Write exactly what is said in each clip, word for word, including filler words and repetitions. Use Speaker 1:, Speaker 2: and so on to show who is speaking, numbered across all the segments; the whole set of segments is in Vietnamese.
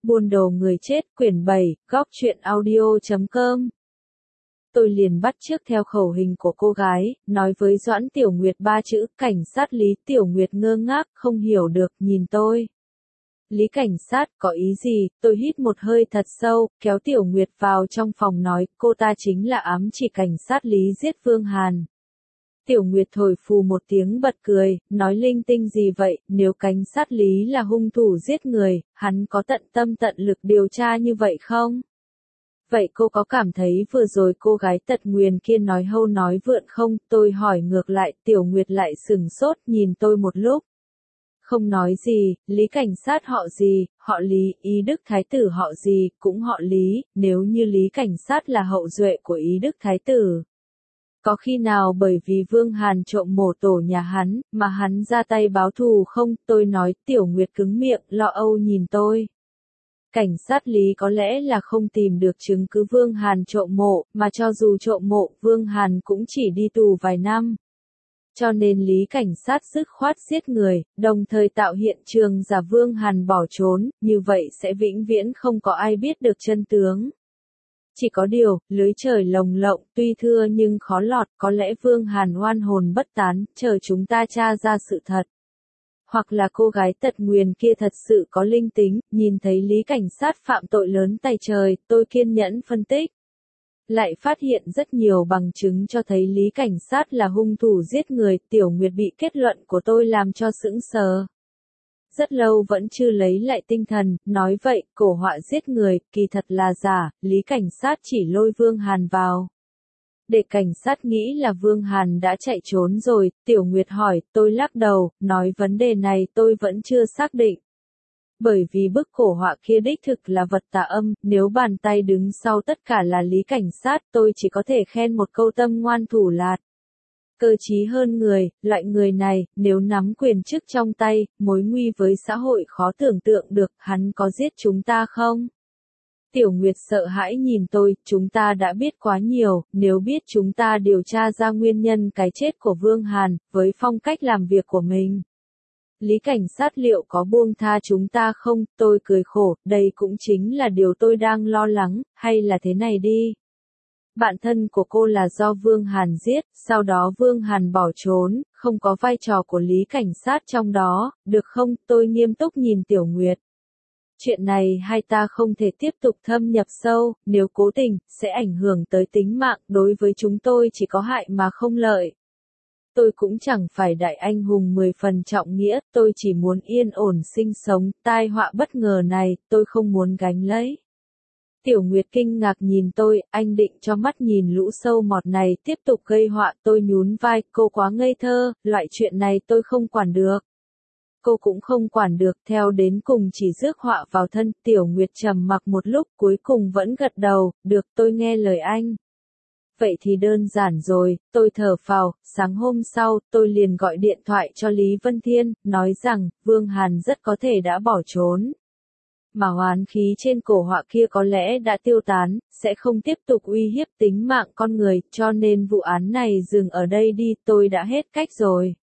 Speaker 1: Buôn đồ người chết, quyển bảy, góc truyện audio chấm com. Tôi liền bắt chước theo khẩu hình của cô gái, nói với Doãn Tiểu Nguyệt ba chữ, cảnh sát. Lý Tiểu Nguyệt ngơ ngác, không hiểu được, nhìn tôi. Lý cảnh sát, có ý gì? Tôi hít một hơi thật sâu, kéo Tiểu Nguyệt vào trong phòng nói, cô ta chính là ám chỉ cảnh sát Lý giết Vương Hàn. Tiểu Nguyệt thổi phù một tiếng bật cười, nói linh tinh gì vậy, nếu cảnh sát Lý là hung thủ giết người, hắn có tận tâm tận lực điều tra như vậy không? Vậy cô có cảm thấy vừa rồi cô gái tật nguyền kia nói hâu nói vượn không? Tôi hỏi ngược lại, Tiểu Nguyệt lại sừng sốt nhìn tôi một lúc. Không nói gì, Lý cảnh sát họ gì, họ Lý, Ý Đức Thái tử họ gì, cũng họ Lý, nếu như Lý cảnh sát là hậu duệ của Ý Đức Thái tử. Có khi nào bởi vì Vương Hàn trộm mổ tổ nhà hắn, mà hắn ra tay báo thù không? Tôi nói. Tiểu Nguyệt cứng miệng, lo âu nhìn tôi. Cảnh sát Lý có lẽ là không tìm được chứng cứ Vương Hàn trộm mộ, mà cho dù trộm mộ, Vương Hàn cũng chỉ đi tù vài năm. Cho nên Lý cảnh sát dứt khoát giết người, đồng thời tạo hiện trường giả Vương Hàn bỏ trốn, như vậy sẽ vĩnh viễn không có ai biết được chân tướng. Chỉ có điều, lưới trời lồng lộng, tuy thưa nhưng khó lọt, có lẽ Vương Hàn oan hồn bất tán, chờ chúng ta tra ra sự thật. Hoặc là cô gái tật nguyền kia thật sự có linh tính, nhìn thấy Lý cảnh sát phạm tội lớn tay trời, tôi kiên nhẫn phân tích. Lại phát hiện rất nhiều bằng chứng cho thấy Lý cảnh sát là hung thủ giết người. Tiểu Nguyệt bị kết luận của tôi làm cho sững sờ. Rất lâu vẫn chưa lấy lại tinh thần, nói vậy, cổ họa giết người, kỳ thật là giả, Lý cảnh sát chỉ lôi Vương Hàn vào. Để cảnh sát nghĩ là Vương Hàn đã chạy trốn rồi, Tiểu Nguyệt hỏi, tôi lắc đầu, nói vấn đề này tôi vẫn chưa xác định. Bởi vì bức cổ họa kia đích thực là vật tà âm, nếu bàn tay đứng sau tất cả là Lý cảnh sát, tôi chỉ có thể khen một câu tâm ngoan thủ lạt. Cơ trí hơn người, loại người này, nếu nắm quyền chức trong tay, mối nguy với xã hội khó tưởng tượng được, hắn có giết chúng ta không? Tiểu Nguyệt sợ hãi nhìn tôi, chúng ta đã biết quá nhiều, nếu biết chúng ta điều tra ra nguyên nhân cái chết của Vương Hàn, với phong cách làm việc của mình. Lý cảnh sát liệu có buông tha chúng ta không? Tôi cười khổ, đây cũng chính là điều tôi đang lo lắng, hay là thế này đi. Bạn thân của cô là do Vương Hàn giết, sau đó Vương Hàn bỏ trốn, không có vai trò của Lý cảnh sát trong đó, được không? Tôi nghiêm túc nhìn Tiểu Nguyệt. Chuyện này hai ta không thể tiếp tục thâm nhập sâu, nếu cố tình, sẽ ảnh hưởng tới tính mạng, đối với chúng tôi chỉ có hại mà không lợi. Tôi cũng chẳng phải đại anh hùng mười phần trọng nghĩa, tôi chỉ muốn yên ổn sinh sống, tai họa bất ngờ này, tôi không muốn gánh lấy. Tiểu Nguyệt kinh ngạc nhìn tôi, anh định cho mắt nhìn lũ sâu mọt này tiếp tục gây họa. Tôi nhún vai, cô quá ngây thơ, loại chuyện này tôi không quản được. Cô cũng không quản được, theo đến cùng chỉ rước họa vào thân. Tiểu Nguyệt trầm mặc một lúc, cuối cùng vẫn gật đầu, được, tôi nghe lời anh. Vậy thì đơn giản rồi, tôi thở phào. Sáng hôm sau, tôi liền gọi điện thoại cho Lý Vân Thiên, nói rằng, Vương Hàn rất có thể đã bỏ trốn. Mà oán khí trên cổ họa kia có lẽ đã tiêu tán, sẽ không tiếp tục uy hiếp tính mạng con người, cho nên vụ án này dừng ở đây đi, tôi đã hết cách rồi.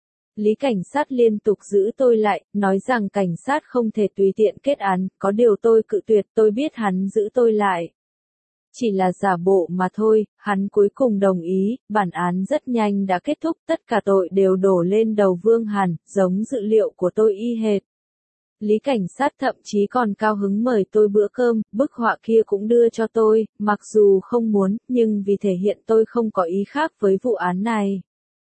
Speaker 1: Lý cảnh sát liên tục giữ tôi lại, nói rằng cảnh sát không thể tùy tiện kết án, có điều tôi cự tuyệt, tôi biết hắn giữ tôi lại. Chỉ là giả bộ mà thôi, hắn cuối cùng đồng ý, bản án rất nhanh đã kết thúc, tất cả tội đều đổ lên đầu Vương Hàn, giống dự liệu của tôi y hệt. Lý cảnh sát thậm chí còn cao hứng mời tôi bữa cơm, bức họa kia cũng đưa cho tôi, mặc dù không muốn, nhưng vì thể hiện tôi không có ý khác với vụ án này.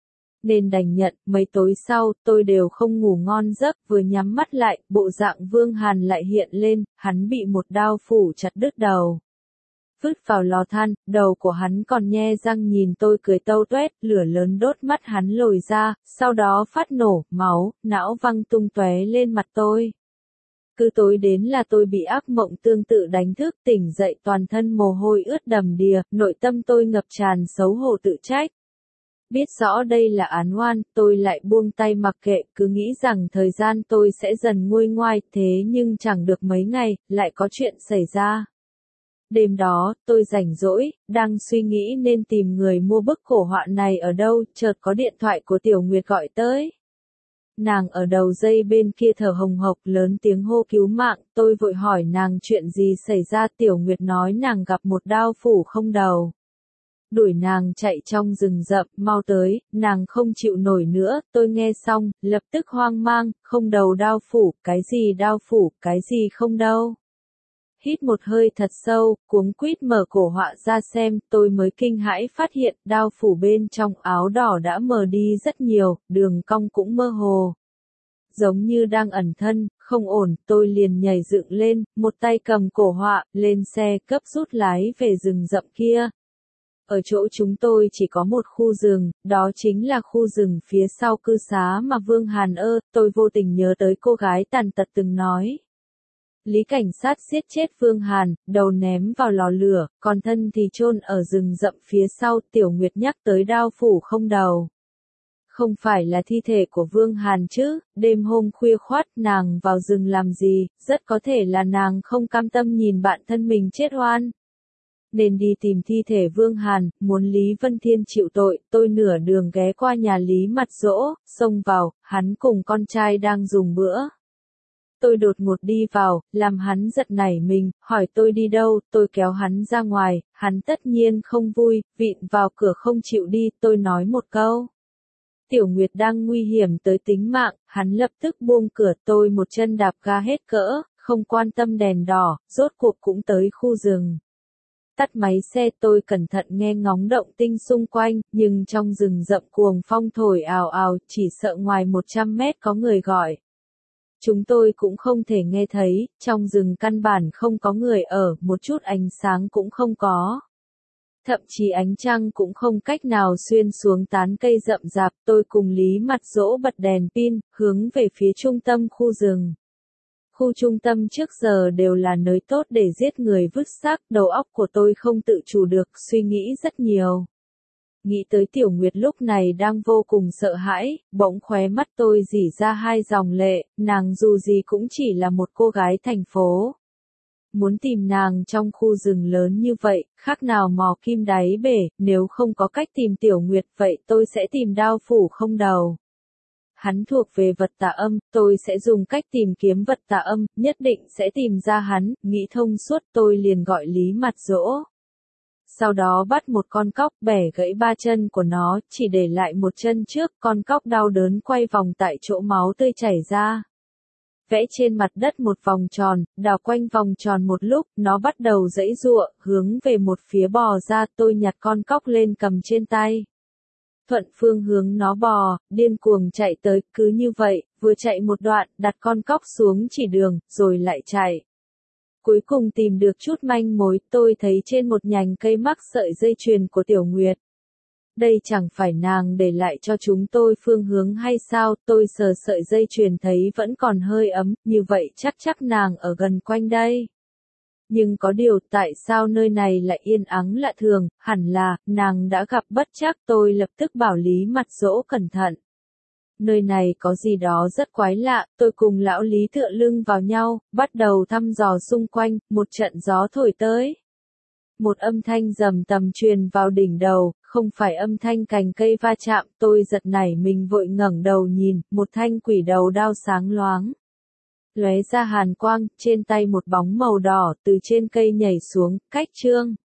Speaker 1: Nên đành nhận. Mấy tối sau, tôi đều không ngủ ngon giấc, vừa nhắm mắt lại, bộ dạng Vương Hàn lại hiện lên, hắn bị một đao phủ chặt đứt đầu. Vứt vào lò than, đầu của hắn còn nhe răng nhìn tôi cười tâu tuét, lửa lớn đốt mắt hắn lồi ra, sau đó phát nổ, máu, não văng tung tóe lên mặt tôi. Cứ tối đến là tôi bị ác mộng tương tự đánh thức, tỉnh dậy toàn thân mồ hôi ướt đầm đìa, nội tâm tôi ngập tràn xấu hổ tự trách. Biết rõ đây là án oan, tôi lại buông tay mặc kệ, cứ nghĩ rằng thời gian tôi sẽ dần nguôi ngoai, thế nhưng chẳng được mấy ngày, lại có chuyện xảy ra. Đêm đó, tôi rảnh rỗi, đang suy nghĩ nên tìm người mua bức cổ họa này ở đâu, chợt có điện thoại của Tiểu Nguyệt gọi tới. Nàng ở đầu dây bên kia thở hồng hộc lớn tiếng hô cứu mạng, tôi vội hỏi nàng chuyện gì xảy ra. Tiểu Nguyệt nói nàng gặp một đao phủ không đầu. Đuổi nàng chạy trong rừng rậm, mau tới, nàng không chịu nổi nữa. Tôi nghe xong, lập tức hoang mang, không đầu đao phủ, cái gì đao phủ, cái gì không đâu. Hít một hơi thật sâu, cuống quýt mở cổ họa ra xem, tôi mới kinh hãi phát hiện đao phủ bên trong áo đỏ đã mờ đi rất nhiều, đường cong cũng mơ hồ. Giống như đang ẩn thân, không ổn, tôi liền nhảy dựng lên, một tay cầm cổ họa, lên xe cấp rút lái về rừng rậm kia. Ở chỗ chúng tôi chỉ có một khu rừng, đó chính là khu rừng phía sau cư xá mà Vương Hàn ơ, tôi vô tình nhớ tới cô gái tàn tật từng nói. Lý cảnh sát giết chết Vương Hàn, đầu ném vào lò lửa, còn thân thì chôn ở rừng rậm phía sau. Tiểu Nguyệt nhắc tới đao phủ không đầu. Không phải là thi thể của Vương Hàn chứ, đêm hôm khuya khoắt nàng vào rừng làm gì, rất có thể là nàng không cam tâm nhìn bạn thân mình chết oan. Nên đi tìm thi thể Vương Hàn, muốn Lý Vân Thiên chịu tội. Tôi nửa đường ghé qua nhà Lý Mặt Dỗ, xông vào, hắn cùng con trai đang dùng bữa. Tôi đột ngột đi vào, làm hắn giật nảy mình, hỏi tôi đi đâu, tôi kéo hắn ra ngoài, hắn tất nhiên không vui, vịn vào cửa không chịu đi, tôi nói một câu. Tiểu Nguyệt đang nguy hiểm tới tính mạng, hắn lập tức buông cửa, tôi một chân đạp ga hết cỡ, không quan tâm đèn đỏ, rốt cuộc cũng tới khu rừng. Tắt máy xe tôi cẩn thận nghe ngóng động tinh xung quanh, nhưng trong rừng rậm cuồng phong thổi ào ào, chỉ sợ ngoài một trăm mét có người gọi. Chúng tôi cũng không thể nghe thấy, trong rừng căn bản không có người ở, một chút ánh sáng cũng không có. Thậm chí ánh trăng cũng không cách nào xuyên xuống tán cây rậm rạp. Tôi cùng Lý Mặt Dỗ bật đèn pin, hướng về phía trung tâm khu rừng. Khu trung tâm trước giờ đều là nơi tốt để giết người vứt xác, đầu óc của tôi không tự chủ được, suy nghĩ rất nhiều. Nghĩ tới Tiểu Nguyệt lúc này đang vô cùng sợ hãi, bỗng khóe mắt tôi rỉ ra hai dòng lệ, nàng dù gì cũng chỉ là một cô gái thành phố. Muốn tìm nàng trong khu rừng lớn như vậy, khác nào mò kim đáy bể, nếu không có cách tìm Tiểu Nguyệt vậy tôi sẽ tìm đao phủ không đầu. Hắn thuộc về vật tà âm, tôi sẽ dùng cách tìm kiếm vật tà âm, nhất định sẽ tìm ra hắn, nghĩ thông suốt tôi liền gọi Lý Mặt Dỗ. Sau đó bắt một con cóc bẻ gãy ba chân của nó, chỉ để lại một chân trước, con cóc đau đớn quay vòng tại chỗ máu tươi chảy ra. Vẽ trên mặt đất một vòng tròn, đào quanh vòng tròn một lúc, nó bắt đầu giãy giụa, hướng về một phía bò ra, tôi nhặt con cóc lên cầm trên tay. Thuận phương hướng nó bò, điên cuồng chạy tới, cứ như vậy, vừa chạy một đoạn, đặt con cóc xuống chỉ đường, rồi lại chạy. Cuối cùng tìm được chút manh mối, tôi thấy trên một nhành cây mắc sợi dây chuyền của Tiểu Nguyệt. Đây chẳng phải nàng để lại cho chúng tôi phương hướng hay sao, tôi sờ sợi dây chuyền thấy vẫn còn hơi ấm, như vậy chắc chắc nàng ở gần quanh đây. Nhưng có điều tại sao nơi này lại yên ắng lạ thường, hẳn là, nàng đã gặp bất trắc. Tôi lập tức bảo Lý Mặt Dỗ cẩn thận. Nơi này có gì đó rất quái lạ, tôi cùng lão Lý tựa lưng vào nhau, bắt đầu thăm dò xung quanh, một trận gió thổi tới. Một âm thanh rầm tầm truyền vào đỉnh đầu, không phải âm thanh cành cây va chạm, tôi giật nảy mình vội ngẩng đầu nhìn, một thanh quỷ đầu đao sáng loáng. Lóe ra hàn quang, trên tay một bóng màu đỏ từ trên cây nhảy xuống, cách trương.